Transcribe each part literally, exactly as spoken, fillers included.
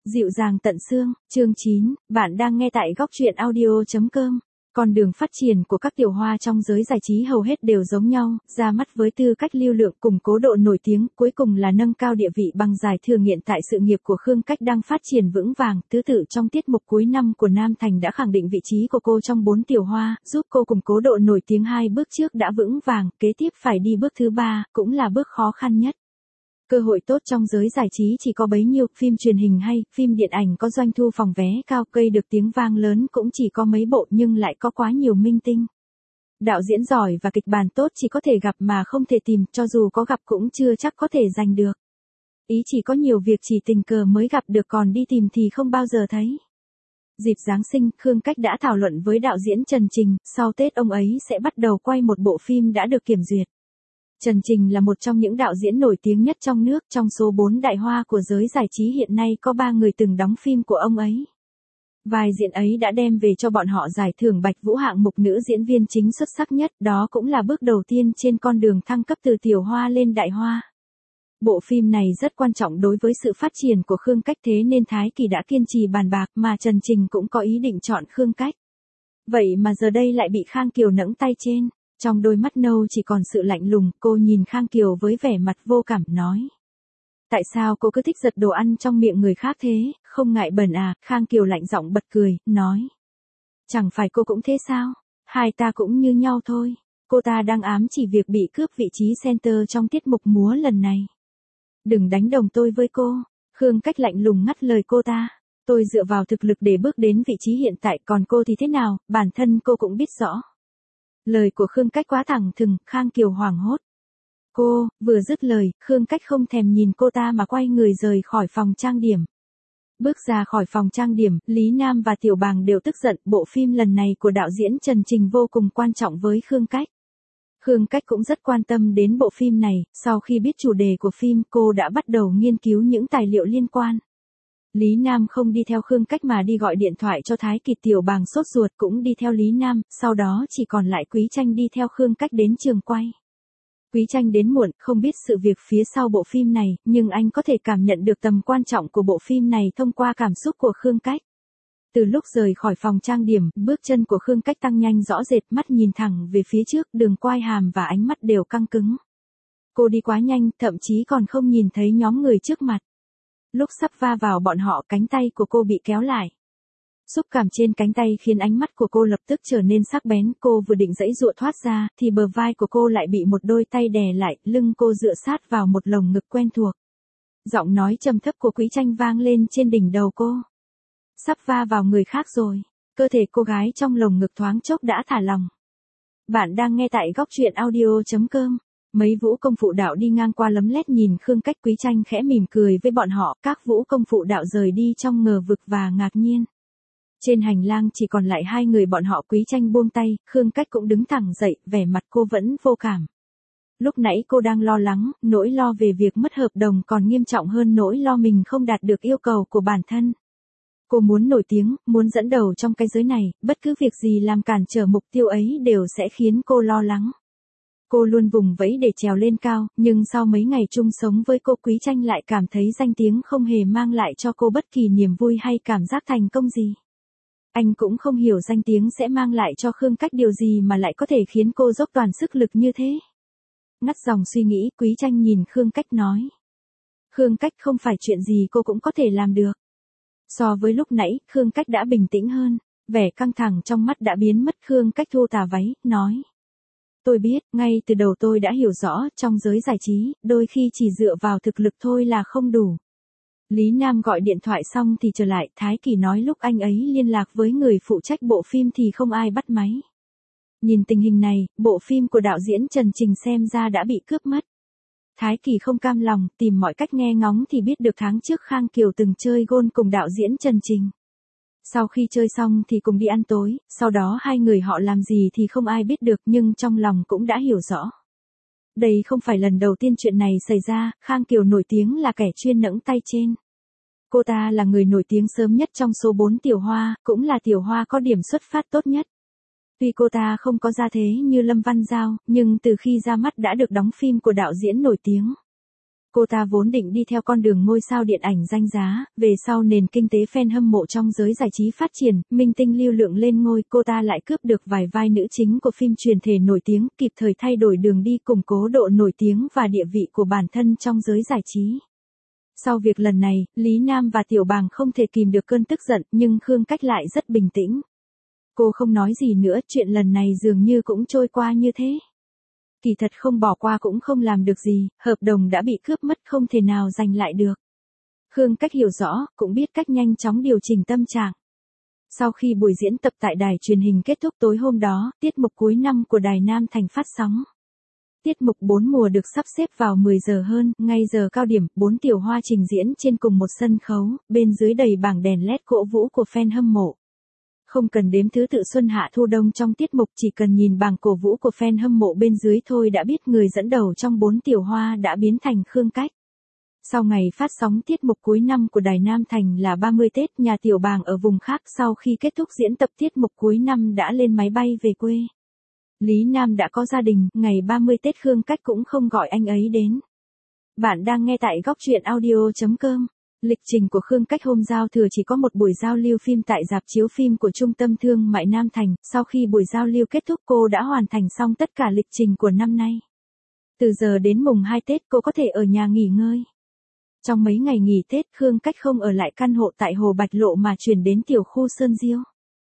Dịu dàng tận xương, chương chín, bạn đang nghe tại góc truyện audio chấm com. Con đường phát triển của các tiểu hoa trong giới giải trí hầu hết đều giống nhau, ra mắt với tư cách lưu lượng củng cố độ nổi tiếng, cuối cùng là nâng cao địa vị bằng giải thưởng hiện tại. Sự nghiệp của Khương Cách đang phát triển vững vàng, tứ tự trong tiết mục cuối năm của Nam Thành đã khẳng định vị trí của cô trong bốn tiểu hoa, giúp cô củng cố độ nổi tiếng. Hai bước trước đã vững vàng, kế tiếp phải đi bước thứ ba, cũng là bước khó khăn nhất. Cơ hội tốt trong giới giải trí chỉ có bấy nhiêu, phim truyền hình hay, phim điện ảnh có doanh thu phòng vé cao, gây được tiếng vang lớn cũng chỉ có mấy bộ, nhưng lại có quá nhiều minh tinh. Đạo diễn giỏi và kịch bản tốt chỉ có thể gặp mà không thể tìm, cho dù có gặp cũng chưa chắc có thể giành được. Ý chỉ có nhiều việc chỉ tình cờ mới gặp được, còn đi tìm thì không bao giờ thấy. Dịp Giáng sinh, Khương Cách đã thảo luận với đạo diễn Trần Trình, sau Tết ông ấy sẽ bắt đầu quay một bộ phim đã được kiểm duyệt. Trần Trình là một trong những đạo diễn nổi tiếng nhất trong nước, trong số bốn đại hoa của giới giải trí hiện nay có ba người từng đóng phim của ông ấy. Vai diễn ấy đã đem về cho bọn họ giải thưởng Bạch Vũ hạng mục nữ diễn viên chính xuất sắc nhất, đó cũng là bước đầu tiên trên con đường thăng cấp từ tiểu hoa lên đại hoa. Bộ phim này rất quan trọng đối với sự phát triển của Khương Cách, thế nên Thái Kỳ đã kiên trì bàn bạc, mà Trần Trình cũng có ý định chọn Khương Cách. Vậy mà giờ đây lại bị Khang Kiều nẫng tay trên. Trong đôi mắt nâu chỉ còn sự lạnh lùng, cô nhìn Khang Kiều với vẻ mặt vô cảm, nói. Tại sao cô cứ thích giật đồ ăn trong miệng người khác thế, không ngại bẩn à? Khang Kiều lạnh giọng bật cười, nói. Chẳng phải cô cũng thế sao? Hai ta cũng như nhau thôi. Cô ta đang ám chỉ việc bị cướp vị trí center trong tiết mục múa lần này. Đừng đánh đồng tôi với cô. Khương Cách lạnh lùng ngắt lời cô ta. Tôi dựa vào thực lực để bước đến vị trí hiện tại, còn cô thì thế nào, bản thân cô cũng biết rõ. Lời của Khương Cách quá thẳng thừng, Khang Kiều hoảng hốt. Cô, vừa dứt lời, Khương Cách không thèm nhìn cô ta mà quay người rời khỏi phòng trang điểm. Bước ra khỏi phòng trang điểm, Lý Nam và Tiểu Bàng đều tức giận, bộ phim lần này của đạo diễn Trần Trình vô cùng quan trọng với Khương Cách. Khương Cách cũng rất quan tâm đến bộ phim này, sau khi biết chủ đề của phim, cô đã bắt đầu nghiên cứu những tài liệu liên quan. Lý Nam không đi theo Khương Cách mà đi gọi điện thoại cho Thái Kỳ. Tiểu Bàng sốt ruột cũng đi theo Lý Nam, sau đó chỉ còn lại Quý Tranh đi theo Khương Cách đến trường quay. Quý Tranh đến muộn, không biết sự việc phía sau bộ phim này, nhưng anh có thể cảm nhận được tầm quan trọng của bộ phim này thông qua cảm xúc của Khương Cách. Từ lúc rời khỏi phòng trang điểm, bước chân của Khương Cách tăng nhanh rõ rệt, mắt nhìn thẳng về phía trước, đường quai hàm và ánh mắt đều căng cứng. Cô đi quá nhanh, thậm chí còn không nhìn thấy nhóm người trước mặt. Lúc sắp va vào bọn họ, cánh tay của cô bị kéo lại. Xúc cảm trên cánh tay khiến ánh mắt của cô lập tức trở nên sắc bén, cô vừa định giãy giụa thoát ra, thì bờ vai của cô lại bị một đôi tay đè lại, lưng cô dựa sát vào một lồng ngực quen thuộc. Giọng nói trầm thấp của Quý Tranh vang lên trên đỉnh đầu cô. Sắp va vào người khác rồi. Cơ thể cô gái trong lồng ngực thoáng chốc đã thả lỏng. Bạn đang nghe tại góc truyện audio chấm com. Mấy vũ công phụ đạo đi ngang qua lấm lét nhìn Khương Cách. Quý Tranh khẽ mỉm cười với bọn họ, các vũ công phụ đạo rời đi trong ngờ vực và ngạc nhiên. Trên hành lang chỉ còn lại hai người bọn họ. Quý Tranh buông tay, Khương Cách cũng đứng thẳng dậy, vẻ mặt cô vẫn vô cảm. Lúc nãy cô đang lo lắng, nỗi lo về việc mất hợp đồng còn nghiêm trọng hơn nỗi lo mình không đạt được yêu cầu của bản thân. Cô muốn nổi tiếng, muốn dẫn đầu trong cái giới này, bất cứ việc gì làm cản trở mục tiêu ấy đều sẽ khiến cô lo lắng. Cô luôn vùng vẫy để trèo lên cao, nhưng sau mấy ngày chung sống với cô, Quý Tranh lại cảm thấy danh tiếng không hề mang lại cho cô bất kỳ niềm vui hay cảm giác thành công gì. Anh cũng không hiểu danh tiếng sẽ mang lại cho Khương Cách điều gì mà lại có thể khiến cô dốc toàn sức lực như thế. Ngắt dòng suy nghĩ, Quý Tranh nhìn Khương Cách nói. Khương Cách, không phải chuyện gì cô cũng có thể làm được. So với lúc nãy, Khương Cách đã bình tĩnh hơn, vẻ căng thẳng trong mắt đã biến mất. Khương Cách thu tà váy, nói. Tôi biết, ngay từ đầu tôi đã hiểu rõ, trong giới giải trí, đôi khi chỉ dựa vào thực lực thôi là không đủ. Lý Nam gọi điện thoại xong thì trở lại, Thái Kỳ nói lúc anh ấy liên lạc với người phụ trách bộ phim thì không ai bắt máy. Nhìn tình hình này, bộ phim của đạo diễn Trần Trình xem ra đã bị cướp mất. Thái Kỳ không cam lòng, tìm mọi cách nghe ngóng thì biết được tháng trước Khang Kiều từng chơi gôn cùng đạo diễn Trần Trình. Sau khi chơi xong thì cùng đi ăn tối, sau đó hai người họ làm gì thì không ai biết được, nhưng trong lòng cũng đã hiểu rõ. Đây không phải lần đầu tiên chuyện này xảy ra, Khang Kiều nổi tiếng là kẻ chuyên nẫng tay trên. Cô ta là người nổi tiếng sớm nhất trong số bốn tiểu hoa, cũng là tiểu hoa có điểm xuất phát tốt nhất. Tuy cô ta không có gia thế như Lâm Văn Giao, nhưng từ khi ra mắt đã được đóng phim của đạo diễn nổi tiếng. Cô ta vốn định đi theo con đường ngôi sao điện ảnh danh giá, về sau nền kinh tế fan hâm mộ trong giới giải trí phát triển, minh tinh lưu lượng lên ngôi, cô ta lại cướp được vài vai nữ chính của phim truyền thể nổi tiếng, kịp thời thay đổi đường đi củng cố độ nổi tiếng và địa vị của bản thân trong giới giải trí. Sau việc lần này, Lý Nam và Tiểu Bàng không thể kìm được cơn tức giận, nhưng Khương Cách lại rất bình tĩnh. Cô không nói gì nữa, chuyện lần này dường như cũng trôi qua như thế. Kỳ thật không bỏ qua cũng không làm được gì, hợp đồng đã bị cướp mất không thể nào giành lại được. Khương Cách hiểu rõ, cũng biết cách nhanh chóng điều chỉnh tâm trạng. Sau khi buổi diễn tập tại đài truyền hình kết thúc tối hôm đó, tiết mục cuối năm của Đài Nam Thành phát sóng. Tiết mục bốn mùa được sắp xếp vào mười giờ hơn, ngay giờ cao điểm, bốn tiểu hoa trình diễn trên cùng một sân khấu, bên dưới đầy bảng đèn led cổ vũ của fan hâm mộ. Không cần đếm thứ tự xuân hạ thu đông trong tiết mục, chỉ cần nhìn bảng cổ vũ của fan hâm mộ bên dưới thôi đã biết người dẫn đầu trong bốn tiểu hoa đã biến thành Khương Cách. Sau ngày phát sóng tiết mục cuối năm của Đài Nam Thành là ba mươi Tết, nhà Tiểu Bàng ở vùng khác sau khi kết thúc diễn tập tiết mục cuối năm đã lên máy bay về quê. Lý Nam đã có gia đình, ngày ba mươi Tết Khương Cách cũng không gọi anh ấy đến. Bạn đang nghe tại góc truyện audio chấm com. Lịch trình của Khương Cách hôm giao thừa chỉ có một buổi giao lưu phim tại rạp chiếu phim của Trung tâm Thương mại Nam Thành, sau khi buổi giao lưu kết thúc cô đã hoàn thành xong tất cả lịch trình của năm nay. Từ giờ đến mùng hai Tết cô có thể ở nhà nghỉ ngơi. Trong mấy ngày nghỉ Tết Khương Cách không ở lại căn hộ tại Hồ Bạch Lộ mà chuyển đến tiểu khu Sơn Diêu.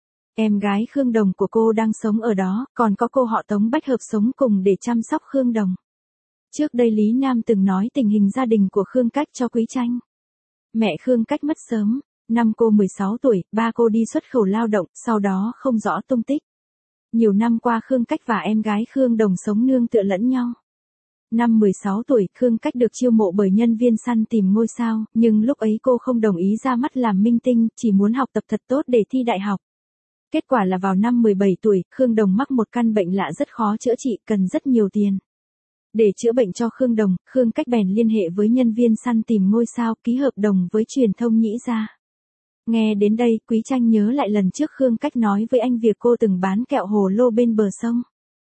Em gái Khương Đồng của cô đang sống ở đó, còn có cô họ Tống Bách Hợp sống cùng để chăm sóc Khương Đồng. Trước đây Lý Nam từng nói tình hình gia đình của Khương Cách cho Quý Tranh. Mẹ Khương Cách mất sớm, năm cô mười sáu tuổi, ba cô đi xuất khẩu lao động, sau đó không rõ tung tích. Nhiều năm qua Khương Cách và em gái Khương Đồng sống nương tựa lẫn nhau. Năm mười sáu tuổi, Khương Cách được chiêu mộ bởi nhân viên săn tìm ngôi sao, nhưng lúc ấy cô không đồng ý ra mắt làm minh tinh, chỉ muốn học tập thật tốt để thi đại học. Kết quả là vào năm mười bảy tuổi, Khương Đồng mắc một căn bệnh lạ rất khó chữa trị, cần rất nhiều tiền. Để chữa bệnh cho Khương Đồng, Khương Cách bèn liên hệ với nhân viên săn tìm ngôi sao, ký hợp đồng với truyền thông Nhĩ Gia. Nghe đến đây, Quý Tranh nhớ lại lần trước Khương Cách nói với anh việc cô từng bán kẹo hồ lô bên bờ sông.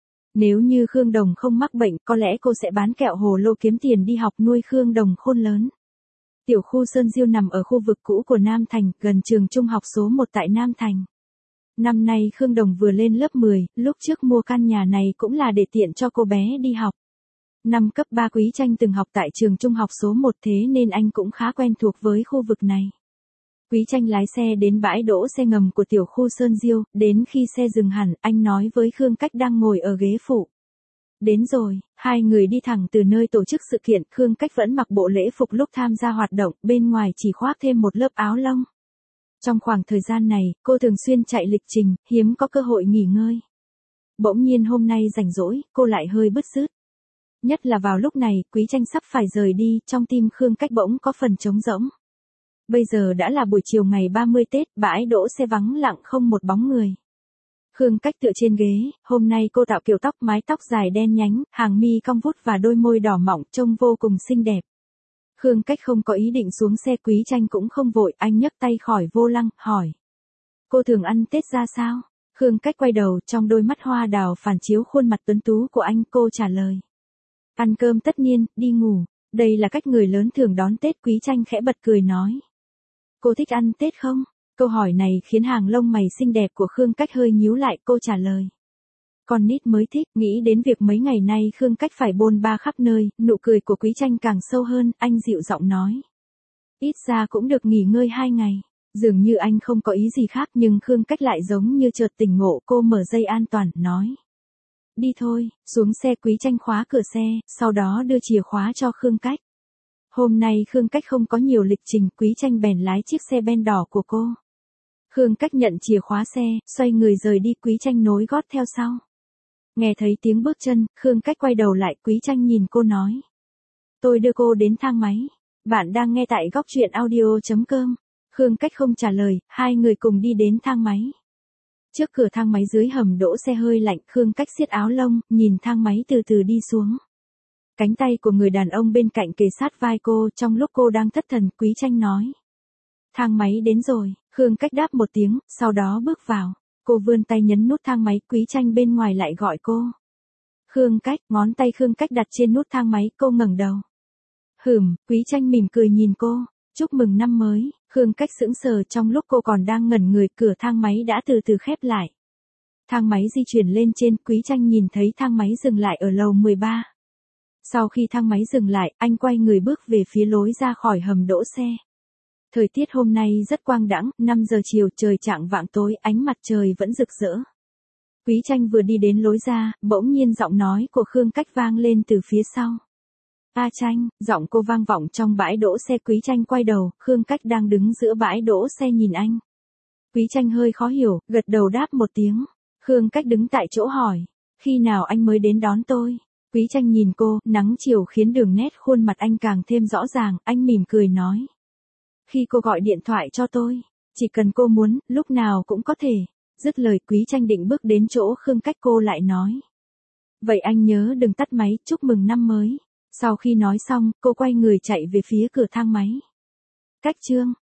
Nếu như Khương Đồng không mắc bệnh, có lẽ cô sẽ bán kẹo hồ lô kiếm tiền đi học nuôi Khương Đồng khôn lớn. Tiểu khu Sơn Diêu nằm ở khu vực cũ của Nam Thành, gần trường trung học số một tại Nam Thành. Năm nay Khương Đồng vừa lên lớp mười, lúc trước mua căn nhà này cũng là để tiện cho cô bé đi học. Năm cấp ba Quý Tranh từng học tại trường trung học số một thế nên anh cũng khá quen thuộc với khu vực này. Quý Tranh lái xe đến bãi đỗ xe ngầm của tiểu khu Sơn Diêu, đến khi xe dừng hẳn, anh nói với Khương Cách đang ngồi ở ghế phụ. Đến rồi, hai người đi thẳng từ nơi tổ chức sự kiện, Khương Cách vẫn mặc bộ lễ phục lúc tham gia hoạt động, bên ngoài chỉ khoác thêm một lớp áo lông. Trong khoảng thời gian này, cô thường xuyên chạy lịch trình, hiếm có cơ hội nghỉ ngơi. Bỗng nhiên hôm nay rảnh rỗi, cô lại hơi bứt rứt. Nhất là vào lúc này, Quý Tranh sắp phải rời đi, trong tim Khương Cách bỗng có phần trống rỗng. Bây giờ đã là buổi chiều ngày ba mươi Tết, bãi đỗ xe vắng lặng không một bóng người. Khương Cách tựa trên ghế, hôm nay cô tạo kiểu tóc mái tóc dài đen nhánh, hàng mi cong vút và đôi môi đỏ mọng trông vô cùng xinh đẹp. Khương Cách không có ý định xuống xe, Quý Tranh cũng không vội, anh nhấc tay khỏi vô lăng, hỏi. Cô thường ăn Tết ra sao? Khương Cách quay đầu, trong đôi mắt hoa đào phản chiếu khuôn mặt tuấn tú của anh, cô trả lời. Ăn cơm tất niên, đi ngủ, đây là cách người lớn thường đón Tết. Quý Tranh khẽ bật cười nói. Cô thích ăn Tết không? Câu hỏi này khiến hàng lông mày xinh đẹp của Khương Cách hơi nhíu lại, cô trả lời. Con nít mới thích, nghĩ đến việc mấy ngày nay Khương Cách phải bôn ba khắp nơi, nụ cười của Quý Tranh càng sâu hơn, anh dịu giọng nói. Ít ra cũng được nghỉ ngơi hai ngày, dường như anh không có ý gì khác nhưng Khương Cách lại giống như chợt tỉnh ngộ, cô mở dây an toàn, nói. Đi thôi, xuống xe. Quý Tranh khóa cửa xe, sau đó đưa chìa khóa cho Khương Cách. Hôm nay Khương Cách không có nhiều lịch trình, Quý Tranh bèn lái chiếc xe ben đỏ của cô. Khương Cách nhận chìa khóa xe, xoay người rời đi, Quý Tranh nối gót theo sau. Nghe thấy tiếng bước chân, Khương Cách quay đầu lại, Quý Tranh nhìn cô nói. Tôi đưa cô đến thang máy. Bạn đang nghe tại góc truyện audio chấm com. Khương Cách không trả lời, hai người cùng đi đến thang máy. Trước cửa thang máy dưới hầm đỗ xe hơi lạnh, Khương Cách siết áo lông, nhìn thang máy từ từ đi xuống. Cánh tay của người đàn ông bên cạnh kề sát vai cô, trong lúc cô đang thất thần, Quý Tranh nói. Thang máy đến rồi, Khương Cách đáp một tiếng, sau đó bước vào. Cô vươn tay nhấn nút thang máy, Quý Tranh bên ngoài lại gọi cô. Khương Cách, ngón tay Khương Cách đặt trên nút thang máy, cô ngẩng đầu. Hửm, Quý Tranh mỉm cười nhìn cô. Chúc mừng năm mới. Khương Cách sững sờ, trong lúc cô còn đang ngẩn người, cửa thang máy đã từ từ khép lại. Thang máy di chuyển lên trên, Quý Tranh nhìn thấy thang máy dừng lại ở lầu mười ba. Sau khi thang máy dừng lại, anh quay người bước về phía lối ra khỏi hầm đỗ xe. Thời tiết hôm nay rất quang đãng, năm giờ chiều, trời chạng vạng tối, ánh mặt trời vẫn rực rỡ. Quý Tranh vừa đi đến lối ra, bỗng nhiên giọng nói của Khương Cách vang lên từ phía sau. A Tranh, giọng cô vang vọng trong bãi đỗ xe. Quý Tranh quay đầu, Khương Cách đang đứng giữa bãi đỗ xe nhìn anh. Quý Tranh hơi khó hiểu, gật đầu đáp một tiếng. Khương Cách đứng tại chỗ hỏi, khi nào anh mới đến đón tôi? Quý Tranh nhìn cô, nắng chiều khiến đường nét khuôn mặt anh càng thêm rõ ràng, anh mỉm cười nói. Khi cô gọi điện thoại cho tôi, chỉ cần cô muốn, lúc nào cũng có thể. Dứt lời, Quý Tranh định bước đến chỗ Khương Cách, cô lại nói. Vậy anh nhớ đừng tắt máy, chúc mừng năm mới. Sau khi nói xong, cô quay người chạy về phía cửa thang máy. Cách chương